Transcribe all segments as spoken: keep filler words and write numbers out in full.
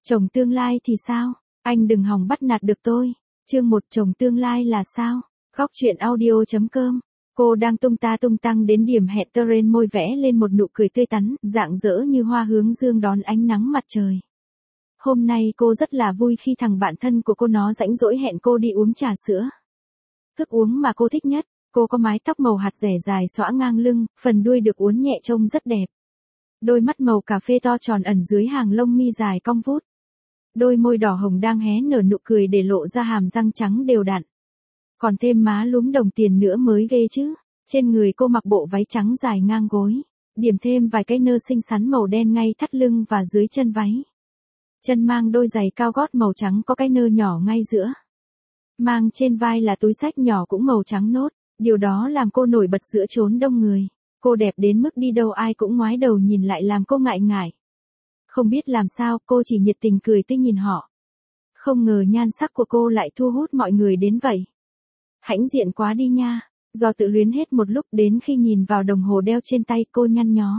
Chồng tương lai thì sao? Anh đừng hòng bắt nạt được tôi. Chương một chồng tương lai là sao? Góc truyện audio chấm com. Cô đang tung ta tung tăng đến điểm hẹn Terrain môi vẽ lên một nụ cười tươi tắn, rạng rỡ như hoa hướng dương đón ánh nắng mặt trời. Hôm nay cô rất là vui khi thằng bạn thân của cô nó rãnh rỗi hẹn cô đi uống trà sữa. Thức uống mà cô thích nhất, cô có mái tóc màu hạt rẻ dài xõa ngang lưng, phần đuôi được uốn nhẹ trông rất đẹp. Đôi mắt màu cà phê to tròn ẩn dưới hàng lông mi dài cong vút. Đôi môi đỏ hồng đang hé nở nụ cười để lộ ra hàm răng trắng đều đặn. Còn thêm má lúm đồng tiền nữa mới ghê chứ. Trên người cô mặc bộ váy trắng dài ngang gối, điểm thêm vài cái nơ xinh xắn màu đen ngay thắt lưng và dưới chân váy. Chân mang đôi giày cao gót màu trắng có cái nơ nhỏ ngay giữa. Mang trên vai là túi xách nhỏ cũng màu trắng nốt, điều đó làm cô nổi bật giữa chốn đông người. Cô đẹp đến mức đi đâu ai cũng ngoái đầu nhìn lại làm cô ngại ngại. Không biết làm sao cô chỉ nhiệt tình cười tươi nhìn họ. Không ngờ nhan sắc của cô lại thu hút mọi người đến vậy. Hãnh diện quá đi nha. Do tự luyến hết một lúc đến khi nhìn vào đồng hồ đeo trên tay cô nhăn nhó.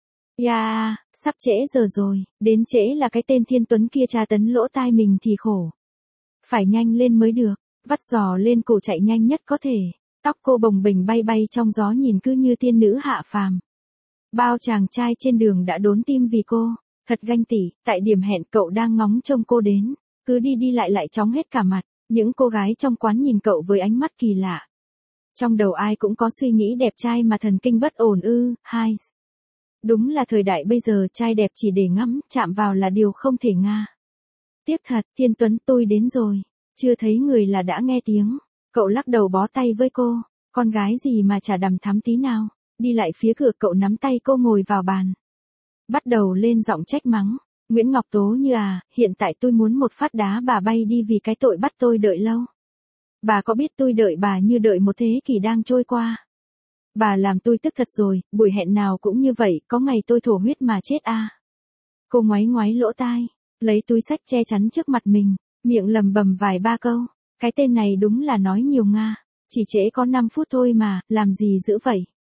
Ya, yeah, sắp trễ giờ rồi, đến trễ là cái tên Thiên Tuấn kia tra tấn lỗ tai mình thì khổ. Phải nhanh lên mới được, vắt giò lên cổ chạy nhanh nhất có thể. Tóc cô bồng bềnh bay bay trong gió nhìn cứ như tiên nữ hạ phàm. Bao chàng trai trên đường đã đốn tim vì cô, thật ganh tị, tại điểm hẹn cậu đang ngóng trông cô đến, cứ đi đi lại lại chóng hết cả mặt, những cô gái trong quán nhìn cậu với ánh mắt kỳ lạ. Trong đầu ai cũng có suy nghĩ đẹp trai mà thần kinh bất ổn ư, hai. Đúng là thời đại bây giờ trai đẹp chỉ để ngắm, chạm vào là điều không thể nga. Tiếc thật, Thiên Tuấn tôi đến rồi, chưa thấy người là đã nghe tiếng. Cậu lắc đầu bó tay với cô, con gái gì mà chả đằm thắm tí nào, đi lại phía cửa cậu nắm tay cô ngồi vào bàn. Bắt đầu lên giọng trách mắng, Nguyễn Ngọc Tố Như à, hiện tại tôi muốn một phát đá bà bay đi vì cái tội bắt tôi đợi lâu. Bà có biết tôi đợi bà như đợi một thế kỷ đang trôi qua. Bà làm tôi tức thật rồi, buổi hẹn nào cũng như vậy, có ngày tôi thổ huyết mà chết à. Cô ngoáy ngoáy lỗ tai, lấy túi xách che chắn trước mặt mình, miệng lầm bầm vài ba câu. Cái tên này đúng là nói nhiều nga, chỉ trễ có năm phút thôi mà, làm gì dữ vậy?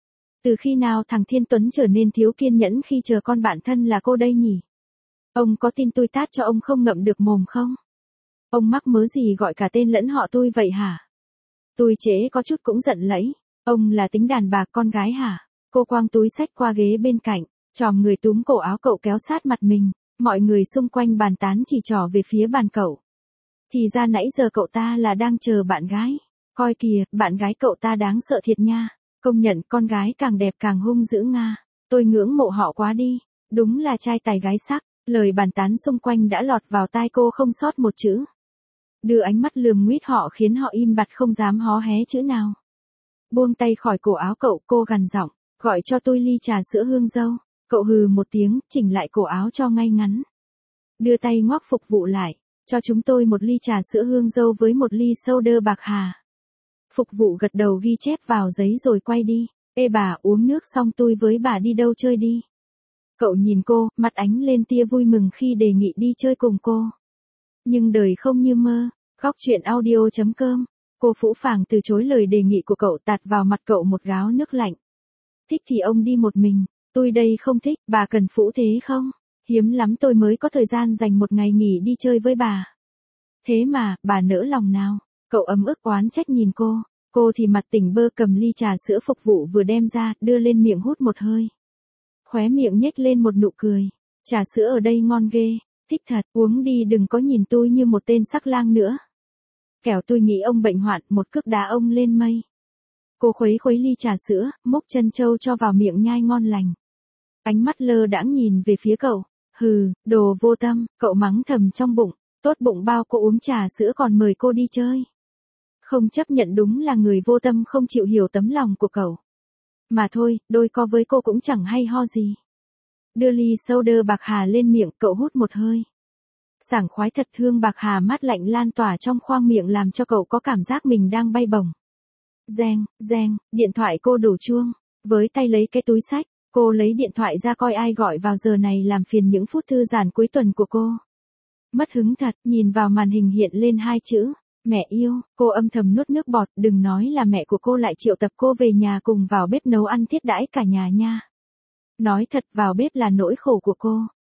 Từ khi nào thằng Thiên Tuấn trở nên thiếu kiên nhẫn khi chờ con bạn thân là cô đây nhỉ? Ông có tin tôi tát cho ông không ngậm được mồm không? Ông mắc mớ gì gọi cả tên lẫn họ tôi vậy hả? Tôi trễ có chút cũng giận lẫy, ông là tính đàn bà con gái hả? Cô quăng túi xách qua ghế bên cạnh, chòm người túm cổ áo cậu kéo sát mặt mình, mọi người xung quanh bàn tán chỉ trỏ về phía bàn cậu. Thì ra nãy giờ cậu ta là đang chờ bạn gái. Coi kìa, bạn gái cậu ta đáng sợ thiệt nha. Công nhận con gái càng đẹp càng hung dữ nga. Tôi ngưỡng mộ họ quá đi. Đúng là trai tài gái sắc. Lời bàn tán xung quanh đã lọt vào tai cô không sót một chữ. Đưa ánh mắt lườm nguýt họ khiến họ im bặt không dám hó hé chữ nào. Buông tay khỏi cổ áo cậu, cô gằn giọng, gọi cho tôi ly trà sữa hương dâu. Cậu hừ một tiếng, chỉnh lại cổ áo cho ngay ngắn. Đưa tay ngoắc phục vụ lại. Cho chúng tôi một ly trà sữa hương dâu với một ly soda bạc hà. Phục vụ gật đầu ghi chép vào giấy rồi quay đi. Ê bà, uống nước xong tôi với bà đi đâu chơi đi. Cậu nhìn cô, mặt ánh lên tia vui mừng khi đề nghị đi chơi cùng cô. Nhưng đời không như mơ. Góc truyện audio chấm com. Cô phũ phàng từ chối lời đề nghị của cậu, tạt vào mặt cậu một gáo nước lạnh. Thích thì ông đi một mình. Tôi đây không thích, bà cần phũ thế không? Hiếm lắm tôi mới có thời gian dành một ngày nghỉ đi chơi với bà. Thế mà, bà nỡ lòng nào? Cậu ấm ức oán trách nhìn cô. Cô thì mặt tỉnh bơ cầm ly trà sữa phục vụ vừa đem ra, đưa lên miệng hút một hơi. Khóe miệng nhếch lên một nụ cười. Trà sữa ở đây ngon ghê. Thích thật, uống đi đừng có nhìn tôi như một tên sắc lang nữa. Kẻo tôi nghĩ ông bệnh hoạn, một cước đá ông lên mây. Cô khuấy khuấy ly trà sữa, múc chân trâu cho vào miệng nhai ngon lành. Ánh mắt lơ đãng nhìn về phía cậu. Hừ, đồ vô tâm, cậu mắng thầm trong bụng, tốt bụng bao cô uống trà sữa còn mời cô đi chơi. Không chấp nhận đúng là người vô tâm không chịu hiểu tấm lòng của cậu. Mà thôi, đôi co với cô cũng chẳng hay ho gì. Đưa ly soda bạc hà lên miệng, cậu hút một hơi. Sảng khoái thật, hương bạc hà mát lạnh lan tỏa trong khoang miệng làm cho cậu có cảm giác mình đang bay bổng. Reng, reng, điện thoại cô đổ chuông, với tay lấy cái túi xách. Cô lấy điện thoại ra coi ai gọi vào giờ này làm phiền những phút thư giãn cuối tuần của cô. Mất hứng thật, nhìn vào màn hình hiện lên hai chữ, mẹ yêu, cô âm thầm nuốt nước bọt, đừng nói là mẹ của cô lại triệu tập cô về nhà cùng vào bếp nấu ăn thiết đãi cả nhà nha. Nói thật vào bếp là nỗi khổ của cô,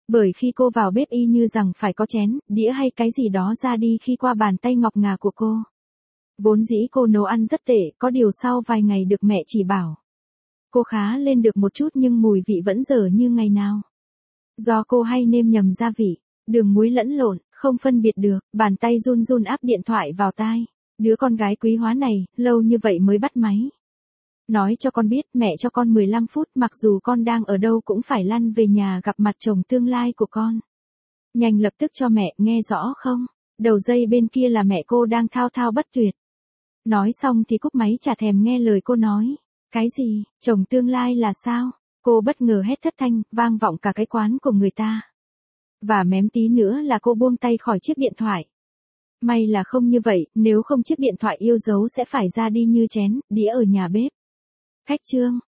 Bởi khi cô vào bếp y như rằng phải có chén, đĩa hay cái gì đó ra đi khi qua bàn tay ngọc ngà của cô. Vốn dĩ cô nấu ăn rất tệ, có điều sau vài ngày được mẹ chỉ bảo. Cô khá lên được một chút nhưng mùi vị vẫn dở như ngày nào. Do cô hay nêm nhầm gia vị, đường muối lẫn lộn, không phân biệt được, bàn tay run run áp điện thoại vào tai. Đứa con gái quý hóa này, lâu như vậy mới bắt máy. Nói cho con biết mẹ cho con mười lăm phút, mặc dù con đang ở đâu cũng phải lăn về nhà gặp mặt chồng tương lai của con. Nhanh lập tức cho mẹ, nghe rõ không? Đầu dây bên kia là mẹ cô đang thao thao bất tuyệt. Nói xong thì cúp máy chả thèm nghe lời cô nói. Cái gì, chồng tương lai là sao? Cô bất ngờ hét thất thanh, vang vọng cả cái quán của người ta. Và mém tí nữa là cô buông tay khỏi chiếc điện thoại. May là không như vậy, nếu không chiếc điện thoại yêu dấu sẽ phải ra đi như chén, đĩa ở nhà bếp. Khách trương,